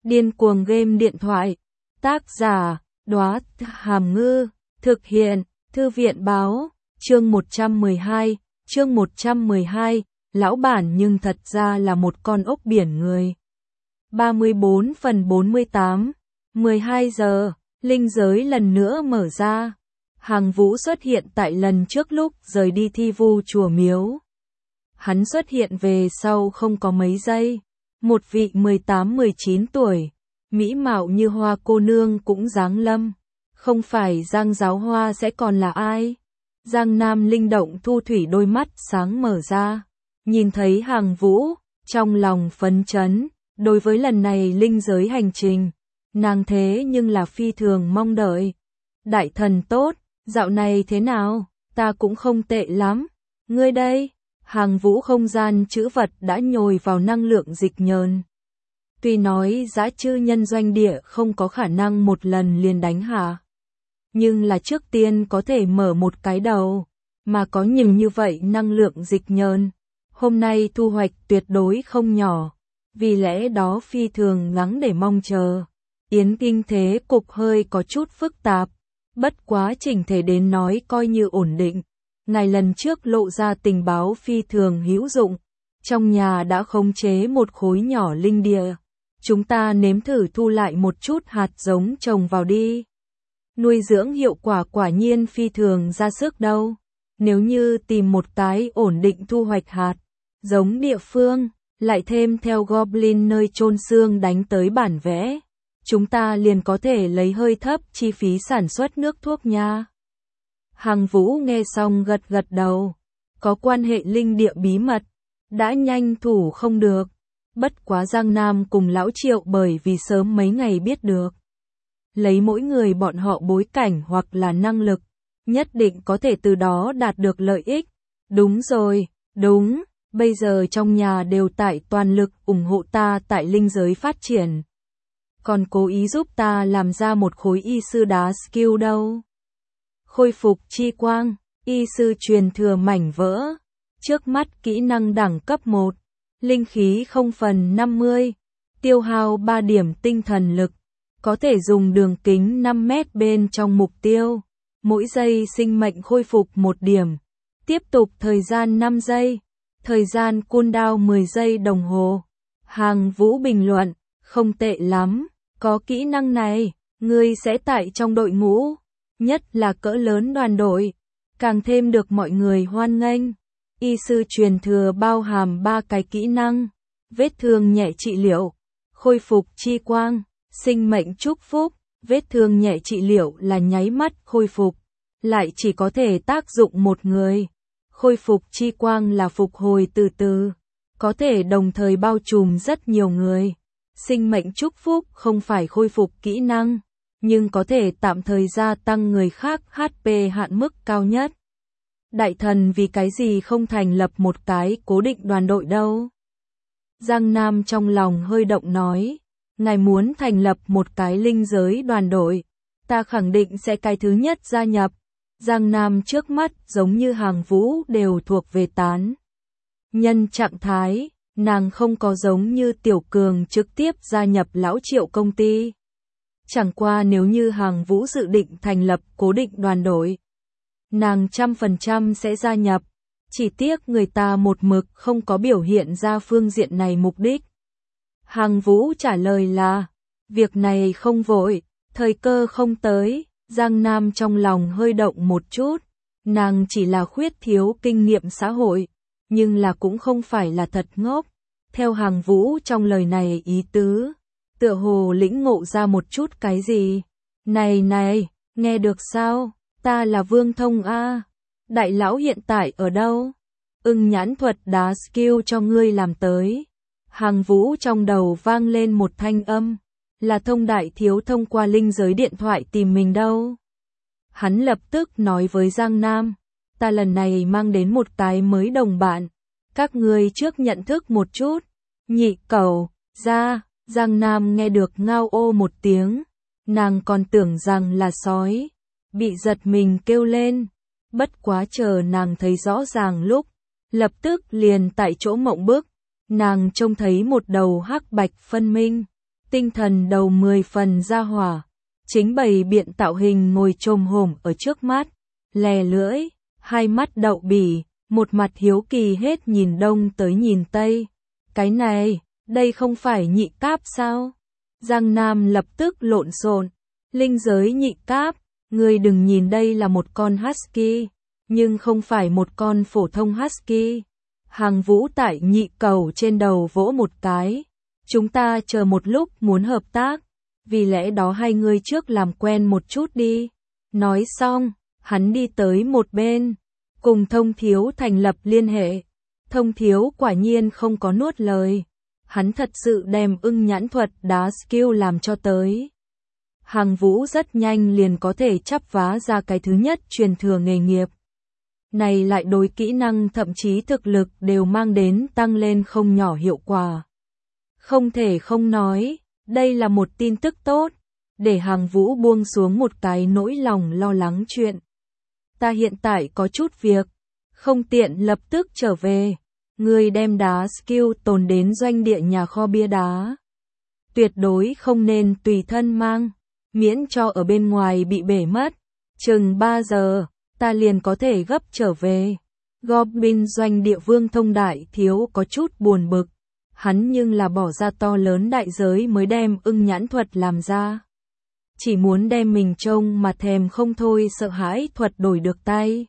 Điên cuồng game điện thoại. Tác giả, Đóa Hàm Ngư. Thực hiện, Thư viện báo. Chương 112, lão bản nhưng thật ra là một con ốc biển người. 34/48, 12 giờ, linh giới lần nữa mở ra. Hàng Vũ xuất hiện tại lần trước lúc rời đi thi vu chùa miếu. Hắn xuất hiện về sau không có mấy giây. Một vị 18-19 tuổi, mỹ mạo như hoa cô nương cũng giáng lâm. Không phải Giang Giáo Hoa sẽ còn là ai? Giang Nam linh động thu thủy đôi mắt sáng mở ra. Nhìn thấy Hàng Vũ, trong lòng phấn chấn. Đối với lần này linh giới hành trình, nàng thế nhưng là phi thường mong đợi. Đại thần tốt, dạo này thế nào? Ta cũng không tệ lắm. Ngươi đây? Hàng Vũ không gian chữ vật đã nhồi vào năng lượng dịch nhờn. Tuy nói dã chư nhân doanh địa không có khả năng một lần liền đánh hạ, nhưng là trước tiên có thể mở một cái đầu, mà có nhiều như vậy năng lượng dịch nhờn. Hôm nay thu hoạch tuyệt đối không nhỏ, vì lẽ đó phi thường lắng để mong chờ. Yến kinh thế cục hơi có chút phức tạp, bất quá chỉnh thể đến nói coi như ổn định. Ngày lần trước lộ ra tình báo phi thường hữu dụng, trong nhà đã khống chế một khối nhỏ linh địa. Chúng ta nếm thử thu lại một chút hạt giống trồng vào đi. Nuôi dưỡng hiệu quả quả nhiên phi thường ra sức đâu. Nếu như tìm một cái ổn định thu hoạch hạt giống địa phương, lại thêm theo Goblin nơi chôn xương đánh tới bản vẽ, chúng ta liền có thể lấy hơi thấp chi phí sản xuất nước thuốc nha. Hàng Vũ nghe xong gật gật đầu. Có quan hệ linh địa bí mật, đã nhanh thủ không được. Bất quá Giang Nam cùng lão Triệu bởi vì sớm mấy ngày biết được. Lấy mỗi người bọn họ bối cảnh hoặc là năng lực, nhất định có thể từ đó đạt được lợi ích. Đúng rồi, đúng, bây giờ trong nhà đều tại toàn lực ủng hộ ta tại linh giới phát triển. Còn cố ý giúp ta làm ra một khối y sư đá skill đâu. Khôi phục chi quang, y sư truyền thừa mảnh vỡ. Trước mắt kỹ năng đẳng cấp 1, linh khí 0/50, tiêu hao 3 điểm tinh thần lực, có thể dùng đường kính 5 mét bên trong mục tiêu. Mỗi giây sinh mệnh khôi phục 1 điểm. Tiếp tục thời gian 5 giây, thời gian cooldown 10 giây đồng hồ. Hàng Vũ bình luận, không tệ lắm, có kỹ năng này, ngươi sẽ tại trong đội ngũ, nhất là cỡ lớn đoàn đội, càng thêm được mọi người hoan nghênh. Y sư truyền thừa bao hàm 3 cái kỹ năng: vết thương nhẹ trị liệu, khôi phục chi quang, sinh mệnh chúc phúc. Vết thương nhẹ trị liệu là nháy mắt khôi phục, lại chỉ có thể tác dụng một người. Khôi phục chi quang là phục hồi từ từ, có thể đồng thời bao trùm rất nhiều người. Sinh mệnh chúc phúc không phải khôi phục kỹ năng, nhưng có thể tạm thời gia tăng người khác HP hạn mức cao nhất. Đại thần vì cái gì không thành lập một cái cố định đoàn đội đâu? Giang Nam trong lòng hơi động nói, ngài muốn thành lập một cái linh giới đoàn đội, ta khẳng định sẽ cái thứ nhất gia nhập. Giang Nam trước mắt giống như Hàng Vũ đều thuộc về tán nhân trạng thái, nàng không có giống như Tiểu Cường trực tiếp gia nhập lão Triệu công ty. Chẳng qua nếu như Hàng Vũ dự định thành lập cố định đoàn đội, nàng 100% sẽ gia nhập, chỉ tiếc người ta một mực không có biểu hiện ra phương diện này mục đích. Hàng Vũ trả lời là, việc này không vội, thời cơ không tới. Giang Nam trong lòng hơi động một chút, nàng chỉ là khuyết thiếu kinh nghiệm xã hội, nhưng là cũng không phải là thật ngốc. Theo Hàng Vũ trong lời này ý tứ, tựa hồ lĩnh ngộ ra một chút cái gì. Này này, nghe được sao? Ta là Vương Thông A. Đại lão hiện tại ở đâu? Ưng nhãn thuật đá skill cho ngươi làm tới. Hàng Vũ trong đầu vang lên một thanh âm. Là Thông đại thiếu thông qua linh giới điện thoại tìm mình đâu. Hắn lập tức nói với Giang Nam, ta lần này mang đến một cái mới đồng bạn. Các ngươi trước nhận thức một chút. Nhị cẩu, ra. Giang Nam nghe được ngao ô một tiếng. Nàng còn tưởng rằng là sói. Bị giật mình kêu lên. Bất quá chờ nàng thấy rõ ràng lúc, lập tức liền tại chỗ mộng bức. Nàng trông thấy một đầu hắc bạch phân minh, tinh thần đầu 10 phần ra hỏa, chính bày biện tạo hình ngồi chồm hổm ở trước mắt, lè lưỡi, hai mắt đậu bỉ, một mặt hiếu kỳ hết nhìn đông tới nhìn tây. Cái này, đây không phải nhị cáp sao? Giang Nam lập tức lộn xộn, linh giới nhị cáp, ngươi đừng nhìn đây là một con husky, nhưng không phải một con phổ thông husky. Hàng Vũ tại nhị cầu trên đầu vỗ một cái, chúng ta chờ một lúc muốn hợp tác, vì lẽ đó hai người trước làm quen một chút đi. Nói xong, hắn đi tới một bên, cùng Thông Thiếu thành lập liên hệ. Thông Thiếu quả nhiên không có nuốt lời, hắn thật sự đem ưng nhãn thuật đá skill làm cho tới. Hàng Vũ rất nhanh liền có thể chắp vá ra cái thứ nhất truyền thừa nghề nghiệp. Này lại đối kỹ năng thậm chí thực lực đều mang đến tăng lên không nhỏ hiệu quả. Không thể không nói, đây là một tin tức tốt, để Hàng Vũ buông xuống một cái nỗi lòng lo lắng chuyện. Ta hiện tại có chút việc, không tiện lập tức trở về, ngươi đem đá skill tồn đến doanh địa nhà kho bia đá. Tuyệt đối không nên tùy thân mang, miễn cho ở bên ngoài bị bể mất, chừng 3 giờ. Ta liền có thể gấp trở về. Goblin doanh địa Vương Thông Đại Thiếu có chút buồn bực. Hắn nhưng là bỏ ra to lớn đại giới mới đem ưng nhãn thuật làm ra. Chỉ muốn đem mình trông mà thèm không thôi, sợ hãi thuật đổi được tay.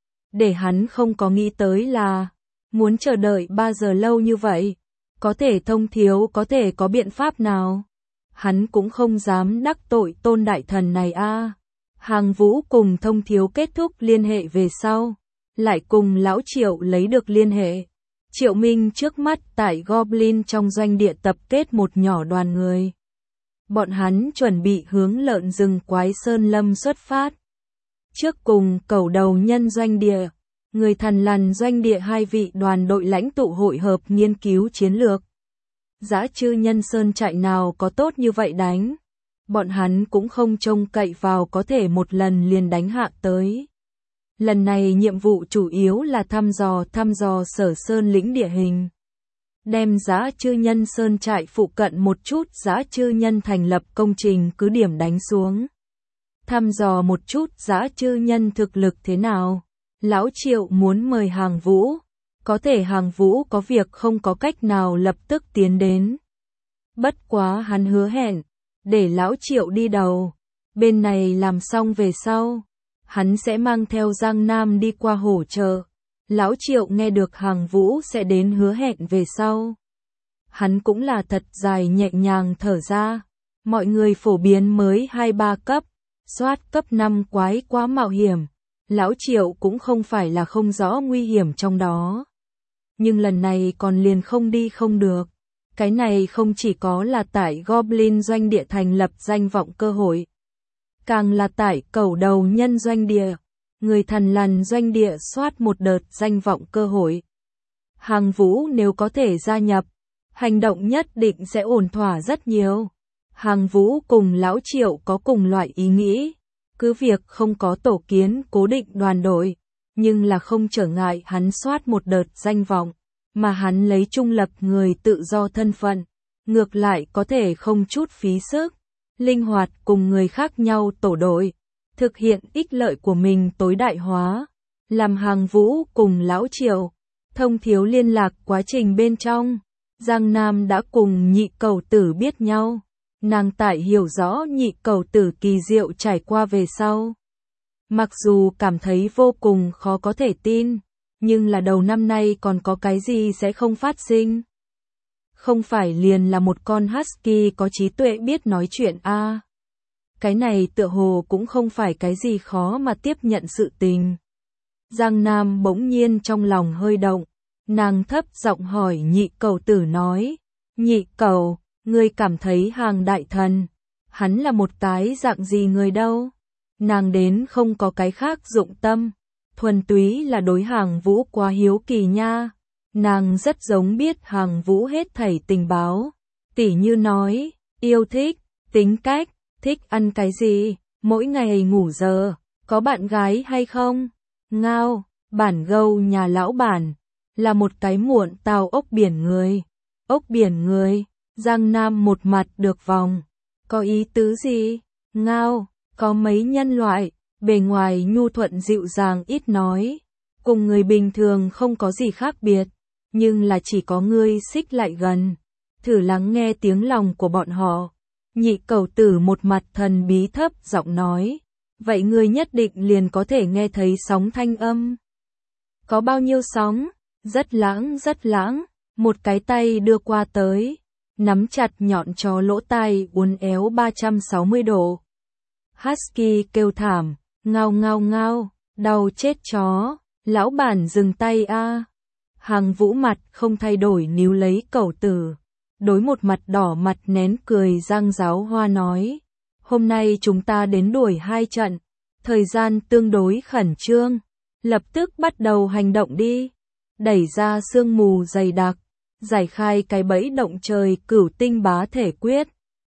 Để hắn không có nghĩ tới là, muốn chờ đợi 3 giờ lâu như vậy, có thể Thông Thiếu có thể có biện pháp nào? Hắn cũng không dám đắc tội Tôn đại thần này a. Hàng Vũ cùng Thông Thiếu kết thúc liên hệ về sau, lại cùng Lão Triệu lấy được liên hệ. Triệu Minh trước mắt tại Goblin trong doanh địa tập kết một nhỏ đoàn người. Bọn hắn chuẩn bị hướng lợn rừng Quái Sơn Lâm xuất phát. Trước cùng cẩu đầu nhân doanh địa, người Thần Lằn doanh địa hai vị đoàn đội lãnh tụ hội hợp nghiên cứu chiến lược. Dã Chư Nhân Sơn trại nào có tốt như vậy đánh. Bọn hắn cũng không trông cậy vào có thể một lần liền đánh hạ tới. Lần này nhiệm vụ chủ yếu là thăm dò Sở Sơn lĩnh địa hình. Đem Dã Chư Nhân Sơn trại phụ cận một chút Dã Chư Nhân thành lập công trình cứ điểm đánh xuống. Thăm dò một chút Dã Chư Nhân thực lực thế nào. Lão Triệu muốn mời Hàng Vũ. Có thể Hàng Vũ có việc không có cách nào lập tức tiến đến. Bất quá hắn hứa hẹn, để Lão Triệu đi đầu, bên này làm xong về sau, hắn sẽ mang theo Giang Nam đi qua hỗ trợ. Lão Triệu nghe được Hàng Vũ sẽ đến hứa hẹn về sau. Hắn cũng là thật dài nhẹ nhàng thở ra, mọi người phổ biến mới 2-3 cấp, soát cấp 5 quái quá mạo hiểm, Lão Triệu cũng không phải là không rõ nguy hiểm trong đó. Nhưng lần này còn liền không đi không được. Cái này không chỉ có là tại Goblin doanh địa thành lập danh vọng cơ hội, càng là tại cẩu đầu nhân doanh địa, người Thần Lằn doanh địa soát một đợt danh vọng cơ hội. Hàng Vũ nếu có thể gia nhập, hành động nhất định sẽ ổn thỏa rất nhiều. Hàng Vũ cùng Lão Triệu có cùng loại ý nghĩ, cứ việc không có tổ kiến cố định đoàn đội, nhưng là không trở ngại hắn soát một đợt danh vọng. Mà hắn lấy trung lập người tự do thân phận, ngược lại có thể không chút phí sức, linh hoạt cùng người khác nhau tổ đội, thực hiện ích lợi của mình tối đại hóa. Làm Hàng Vũ cùng Lão Triệu, Thông Thiếu liên lạc quá trình bên trong, Giang Nam đã cùng nhị cầu tử biết nhau, nàng tại hiểu rõ nhị cầu tử kỳ diệu trải qua về sau. Mặc dù cảm thấy vô cùng khó có thể tin, nhưng là đầu năm nay còn có cái gì sẽ không phát sinh. Không phải liền là một con husky có trí tuệ biết nói chuyện a. Cái này tựa hồ cũng không phải cái gì khó mà tiếp nhận sự tình. Giang Nam bỗng nhiên trong lòng hơi động, nàng thấp giọng hỏi nhị cầu tử nói, nhị cầu, ngươi cảm thấy Hàng đại thần, hắn là một cái dạng gì người đâu? Nàng đến không có cái khác dụng tâm, thuần túy là đối Hàng Vũ quá hiếu kỳ nha. Nàng rất giống biết Hàng Vũ hết thảy tình báo, tỉ như nói, yêu thích, tính cách, thích ăn cái gì, mỗi ngày ngủ giờ, có bạn gái hay không? Ngao, bản gâu nhà lão bản, là một cái muộn tàu ốc biển người. Ốc biển người, Giang Nam một mặt được vòng. Có ý tứ gì? Ngao, có mấy nhân loại, bề ngoài nhu thuận dịu dàng ít nói. Cùng người bình thường không có gì khác biệt. Nhưng là chỉ có ngươi xích lại gần. Thử lắng nghe tiếng lòng của bọn họ. Nhị Cẩu Tử một mặt thần bí thấp giọng nói. Vậy ngươi nhất định liền có thể nghe thấy sóng thanh âm. Có bao nhiêu sóng? Rất lãng, một cái tay đưa qua tới, nắm chặt nhọn chó lỗ tai uốn éo 360 độ. Husky kêu thảm, ngao ngao ngao, đau chết chó, lão bản dừng tay a. Hàng Vũ mặt không thay đổi níu lấy Cẩu Tử, đối một mặt đỏ mặt nén cười Giang Giáo Hoa nói, hôm nay chúng ta đến đuổi 2 trận, thời gian tương đối khẩn trương, lập tức bắt đầu hành động đi. Đẩy ra sương mù dày đặc, giải khai cái bẫy động trời Cửu Tinh Bá Thể Quyết.